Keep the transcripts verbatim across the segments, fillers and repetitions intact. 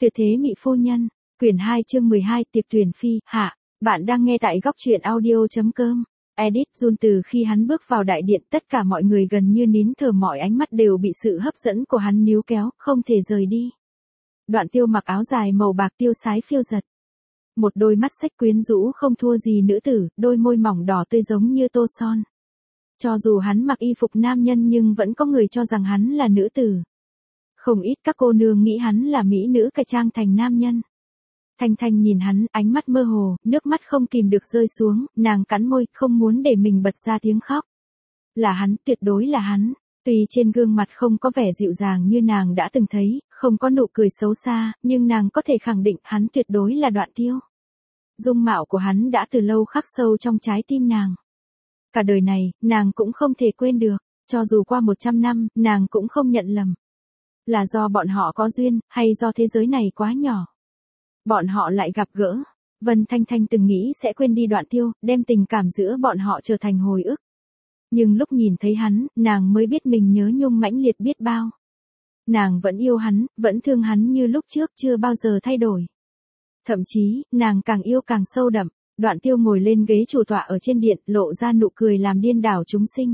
Tuyệt thế mỹ phu nhân, quyển hai chương mười hai tiệc tuyển phi, hạ, bạn đang nghe tại góc truyện audio.com. Edit Jun từ khi hắn bước vào đại điện tất cả mọi người gần như nín thở mọi ánh mắt đều bị sự hấp dẫn của hắn níu kéo, không thể rời đi. Đoạn Tiêu mặc áo dài màu bạc tiêu sái phiêu giật. Một đôi mắt xếch quyến rũ không thua gì nữ tử, đôi môi mỏng đỏ tươi giống như tô son. Cho dù hắn mặc y phục nam nhân nhưng vẫn có người cho rằng hắn là nữ tử. Không ít các cô nương nghĩ hắn là mỹ nữ cải trang thành nam nhân. Thanh Thanh nhìn hắn, ánh mắt mơ hồ, nước mắt không kìm được rơi xuống, nàng cắn môi, không muốn để mình bật ra tiếng khóc. Là hắn, tuyệt đối là hắn. Tuy trên gương mặt không có vẻ dịu dàng như nàng đã từng thấy, không có nụ cười xấu xa, nhưng nàng có thể khẳng định hắn tuyệt đối là Đoạn Tiêu. Dung mạo của hắn đã từ lâu khắc sâu trong trái tim nàng. Cả đời này, nàng cũng không thể quên được, cho dù qua một trăm năm, nàng cũng không nhận lầm. Là do bọn họ có duyên, hay do thế giới này quá nhỏ. Bọn họ lại gặp gỡ. Vân Thanh Thanh từng nghĩ sẽ quên đi Đoạn Tiêu, đem tình cảm giữa bọn họ trở thành hồi ức. Nhưng lúc nhìn thấy hắn, nàng mới biết mình nhớ nhung mãnh liệt biết bao. Nàng vẫn yêu hắn, vẫn thương hắn như lúc trước chưa bao giờ thay đổi. Thậm chí, nàng càng yêu càng sâu đậm. Đoạn Tiêu ngồi lên ghế chủ tọa ở trên điện, lộ ra nụ cười làm điên đảo chúng sinh.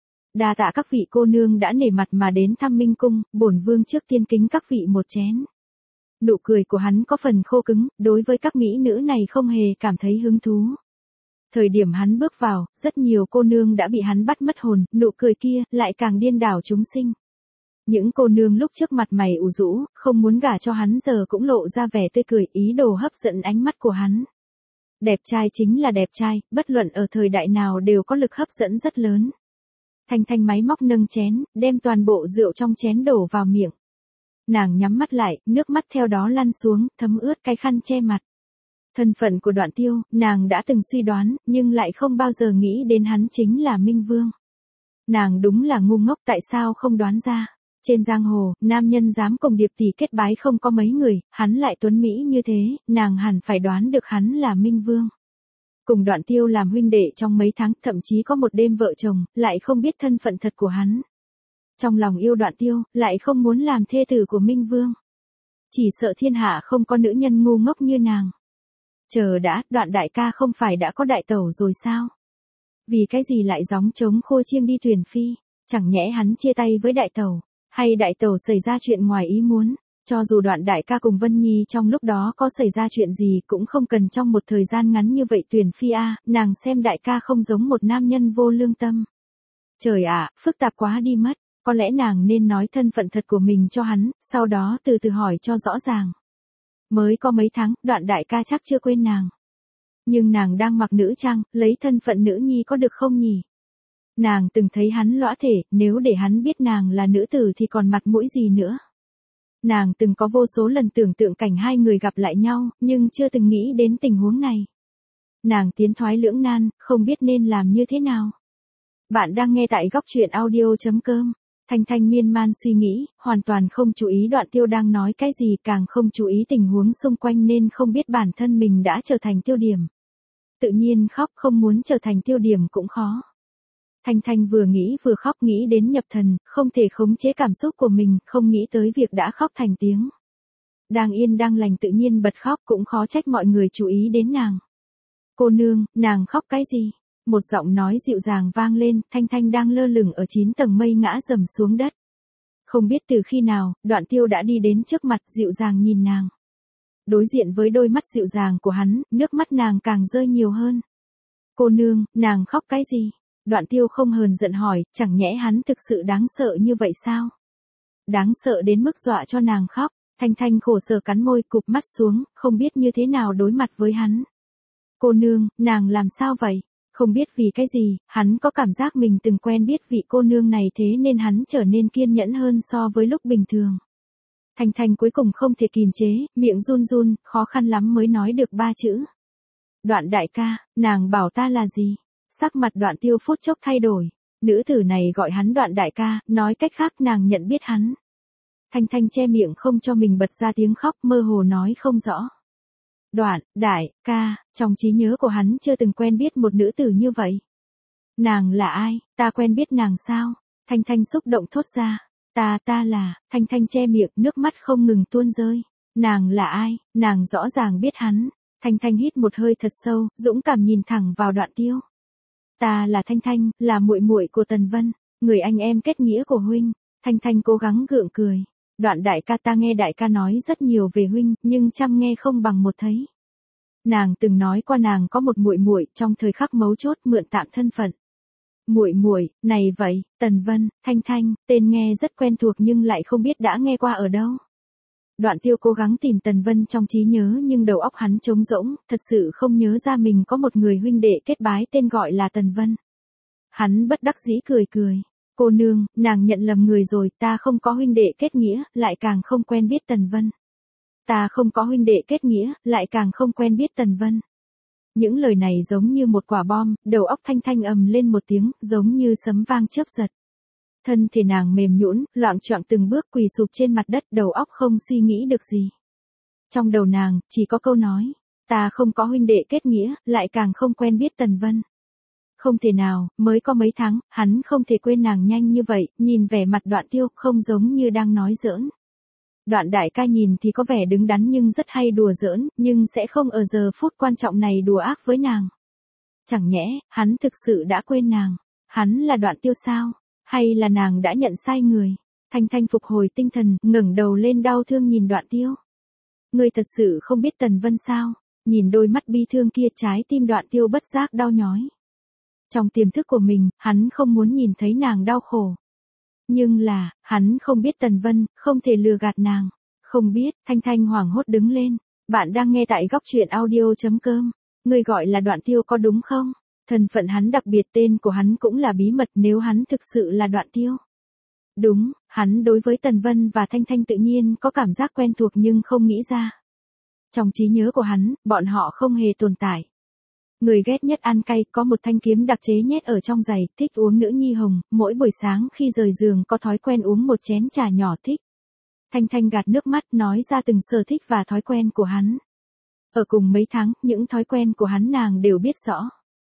Đa tạ các vị cô nương đã nể mặt mà đến thăm Minh Cung, bổn vương trước tiên kính các vị một chén. Nụ cười của hắn có phần khô cứng, đối với các mỹ nữ này không hề cảm thấy hứng thú. Thời điểm hắn bước vào, rất nhiều cô nương đã bị hắn bắt mất hồn, nụ cười kia lại càng điên đảo chúng sinh. Những cô nương lúc trước mặt mày ủ rũ, không muốn gả cho hắn giờ cũng lộ ra vẻ tươi cười, ý đồ hấp dẫn ánh mắt của hắn. Đẹp trai chính là đẹp trai, bất luận ở thời đại nào đều có lực hấp dẫn rất lớn. Thanh Thanh máy móc nâng chén, đem toàn bộ rượu trong chén đổ vào miệng. Nàng nhắm mắt lại, nước mắt theo đó lăn xuống, thấm ướt cái khăn che mặt. Thân phận của Đoạn Tiêu, nàng đã từng suy đoán, nhưng lại không bao giờ nghĩ đến hắn chính là Minh Vương. Nàng đúng là ngu ngốc, tại sao không đoán ra. Trên giang hồ, nam nhân dám cùng Điệp tỷ kết bái không có mấy người, hắn lại tuấn mỹ như thế, nàng hẳn phải đoán được hắn là Minh Vương. Cùng Đoạn Tiêu làm huynh đệ trong mấy tháng, thậm chí có một đêm vợ chồng, lại không biết thân phận thật của hắn. Trong lòng yêu Đoạn Tiêu, lại không muốn làm thê tử của Minh Vương. Chỉ sợ thiên hạ không có nữ nhân ngu ngốc như nàng. Chờ đã, Đoạn đại ca không phải đã có đại tẩu rồi sao? Vì cái gì lại gióng trống khô chiêng đi tuyển phi? Chẳng nhẽ hắn chia tay với đại tẩu, hay đại tẩu xảy ra chuyện ngoài ý muốn? Cho dù Đoạn đại ca cùng Vân Nhi trong lúc đó có xảy ra chuyện gì cũng không cần trong một thời gian ngắn như vậy tuyển phi a, nàng xem đại ca không giống một nam nhân vô lương tâm. Trời ạ, phức tạp quá đi mất, có lẽ nàng nên nói thân phận thật của mình cho hắn, sau đó từ từ hỏi cho rõ ràng. Mới có mấy tháng, Đoạn đại ca chắc chưa quên nàng. Nhưng nàng đang mặc nữ trang, lấy thân phận nữ nhi có được không nhỉ? Nàng từng thấy hắn lõa thể, nếu để hắn biết nàng là nữ tử thì còn mặt mũi gì nữa? Nàng từng có vô số lần tưởng tượng cảnh hai người gặp lại nhau, nhưng chưa từng nghĩ đến tình huống này. Nàng tiến thoái lưỡng nan, không biết nên làm như thế nào. Bạn đang nghe tại góc truyện audio.com. Thanh Thanh miên man suy nghĩ, hoàn toàn không chú ý Đoạn Tiêu đang nói cái gì, càng không chú ý tình huống xung quanh nên không biết bản thân mình đã trở thành tiêu điểm. Tự nhiên khóc, không muốn trở thành tiêu điểm cũng khó. Thanh Thanh vừa nghĩ vừa khóc, nghĩ đến nhập thần, không thể khống chế cảm xúc của mình, không nghĩ tới việc đã khóc thành tiếng. Đang yên đang lành tự nhiên bật khóc, cũng khó trách mọi người chú ý đến nàng. Cô nương, nàng khóc cái gì? Một giọng nói dịu dàng vang lên, Thanh Thanh đang lơ lửng ở chín tầng mây ngã rầm xuống đất. Không biết từ khi nào, Đoạn Tiêu đã đi đến trước mặt, dịu dàng nhìn nàng. Đối diện với đôi mắt dịu dàng của hắn, nước mắt nàng càng rơi nhiều hơn. Cô nương, nàng khóc cái gì? Đoạn Tiêu không hờn giận hỏi, chẳng nhẽ hắn thực sự đáng sợ như vậy sao? Đáng sợ đến mức dọa cho nàng khóc. Thanh Thanh khổ sở cắn môi, cụp mắt xuống, không biết như thế nào đối mặt với hắn. Cô nương, nàng làm sao vậy? Không biết vì cái gì, hắn có cảm giác mình từng quen biết vị cô nương này thế nên hắn trở nên kiên nhẫn hơn so với lúc bình thường. Thanh Thanh cuối cùng không thể kìm chế, miệng run run, khó khăn lắm mới nói được ba chữ. Đoạn đại ca, nàng bảo ta là gì? Sắc mặt Đoạn Tiêu phút chốc thay đổi. Nữ tử này gọi hắn Đoạn đại ca, nói cách khác nàng nhận biết hắn. Thanh Thanh che miệng không cho mình bật ra tiếng khóc, mơ hồ nói không rõ. Đoạn, đại, ca, trong trí nhớ của hắn chưa từng quen biết một nữ tử như vậy. Nàng là ai, ta quen biết nàng sao? Thanh Thanh xúc động thốt ra. Ta, ta là, Thanh Thanh che miệng, nước mắt không ngừng tuôn rơi. Nàng là ai, nàng rõ ràng biết hắn. Thanh Thanh hít một hơi thật sâu, dũng cảm nhìn thẳng vào Đoạn Tiêu. Ta là Thanh Thanh, là muội muội của Tần Vân, người anh em kết nghĩa của huynh. Thanh Thanh cố gắng gượng cười. Đoạn đại ca, ta nghe đại ca nói rất nhiều về huynh, nhưng trăm nghe không bằng một thấy. Nàng từng nói qua nàng có một muội muội, trong thời khắc mấu chốt mượn tạm thân phận. Muội muội, này vậy, Tần Vân, Thanh Thanh, tên nghe rất quen thuộc nhưng lại không biết đã nghe qua ở đâu. Đoạn Tiêu cố gắng tìm Tần Vân trong trí nhớ nhưng đầu óc hắn trống rỗng, thật sự không nhớ ra mình có một người huynh đệ kết bái tên gọi là Tần Vân. Hắn bất đắc dĩ cười cười. Cô nương, nàng nhận lầm người rồi, ta không có huynh đệ kết nghĩa, lại càng không quen biết Tần Vân. Ta không có huynh đệ kết nghĩa, lại càng không quen biết Tần Vân. Những lời này giống như một quả bom, đầu óc Thanh Thanh ầm lên một tiếng, giống như sấm vang chớp giật. Thân thể nàng mềm nhũn, loạng choạng từng bước quỳ sụp trên mặt đất, đầu óc không suy nghĩ được gì. Trong đầu nàng, chỉ có câu nói, ta không có huynh đệ kết nghĩa, lại càng không quen biết Tần Vân. Không thể nào, mới có mấy tháng, hắn không thể quên nàng nhanh như vậy, nhìn vẻ mặt Đoạn Tiêu, không giống như đang nói giỡn. Đoạn đại ca nhìn thì có vẻ đứng đắn nhưng rất hay đùa giỡn, nhưng sẽ không ở giờ phút quan trọng này đùa ác với nàng. Chẳng nhẽ, hắn thực sự đã quên nàng. Hắn là Đoạn Tiêu sao? Hay là nàng đã nhận sai người? Thanh Thanh phục hồi tinh thần, ngẩng đầu lên đau thương nhìn Đoạn Tiêu. Ngươi thật sự không biết Tần Vân sao? Nhìn đôi mắt bi thương kia, trái tim Đoạn Tiêu bất giác đau nhói. Trong tiềm thức của mình, hắn không muốn nhìn thấy nàng đau khổ. Nhưng là, hắn không biết Tần Vân, không thể lừa gạt nàng. Không biết, Thanh Thanh hoảng hốt đứng lên. Bạn đang nghe tại góc truyện audio chấm com. Người gọi là Đoạn Tiêu có đúng không? Thân phận hắn đặc biệt, tên của hắn cũng là bí mật, nếu hắn thực sự là Đoạn Tiêu. Đúng, hắn đối với Tần Vân và Thanh Thanh tự nhiên có cảm giác quen thuộc nhưng không nghĩ ra. Trong trí nhớ của hắn, bọn họ không hề tồn tại. Người ghét nhất ăn cay, có một thanh kiếm đặc chế nhét ở trong giày, thích uống nữ nhi hồng, mỗi buổi sáng khi rời giường có thói quen uống một chén trà nhỏ thích. Thanh Thanh gạt nước mắt nói ra từng sở thích và thói quen của hắn. Ở cùng mấy tháng, những thói quen của hắn nàng đều biết rõ.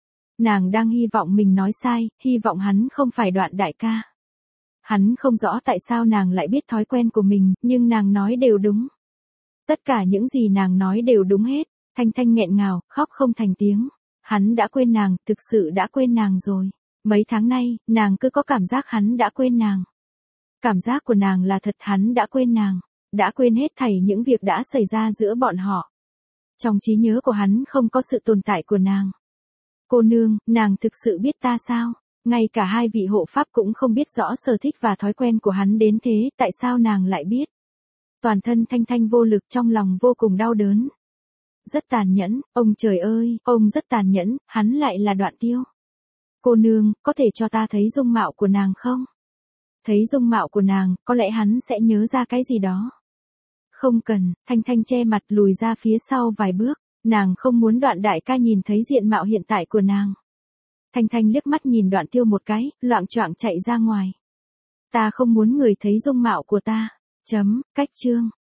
Nàng đang hy vọng mình nói sai, hy vọng hắn không phải Đoạn đại ca. Hắn không rõ tại sao nàng lại biết thói quen của mình, nhưng nàng nói đều đúng. Tất cả những gì nàng nói đều đúng hết. Thanh Thanh nghẹn ngào, khóc không thành tiếng. Hắn đã quên nàng, thực sự đã quên nàng rồi. Mấy tháng nay, nàng cứ có cảm giác hắn đã quên nàng. Cảm giác của nàng là thật, hắn đã quên nàng. Đã quên hết thảy những việc đã xảy ra giữa bọn họ. Trong trí nhớ của hắn không có sự tồn tại của nàng. Cô nương, nàng thực sự biết ta sao? Ngay cả hai vị hộ pháp cũng không biết rõ sở thích và thói quen của hắn đến thế, tại sao nàng lại biết? Toàn thân Thanh Thanh vô lực, trong lòng vô cùng đau đớn. Rất tàn nhẫn, ông trời ơi, ông rất tàn nhẫn, hắn lại là Đoạn Tiêu. Cô nương, có thể cho ta thấy dung mạo của nàng không? Thấy dung mạo của nàng, có lẽ hắn sẽ nhớ ra cái gì đó. Không cần, Thanh Thanh che mặt lùi ra phía sau vài bước, nàng không muốn Đoạn đại ca nhìn thấy diện mạo hiện tại của nàng. Thanh Thanh liếc mắt nhìn Đoạn Tiêu một cái, loạng choạng chạy ra ngoài. Ta không muốn người thấy dung mạo của ta. Chấm, cách chương.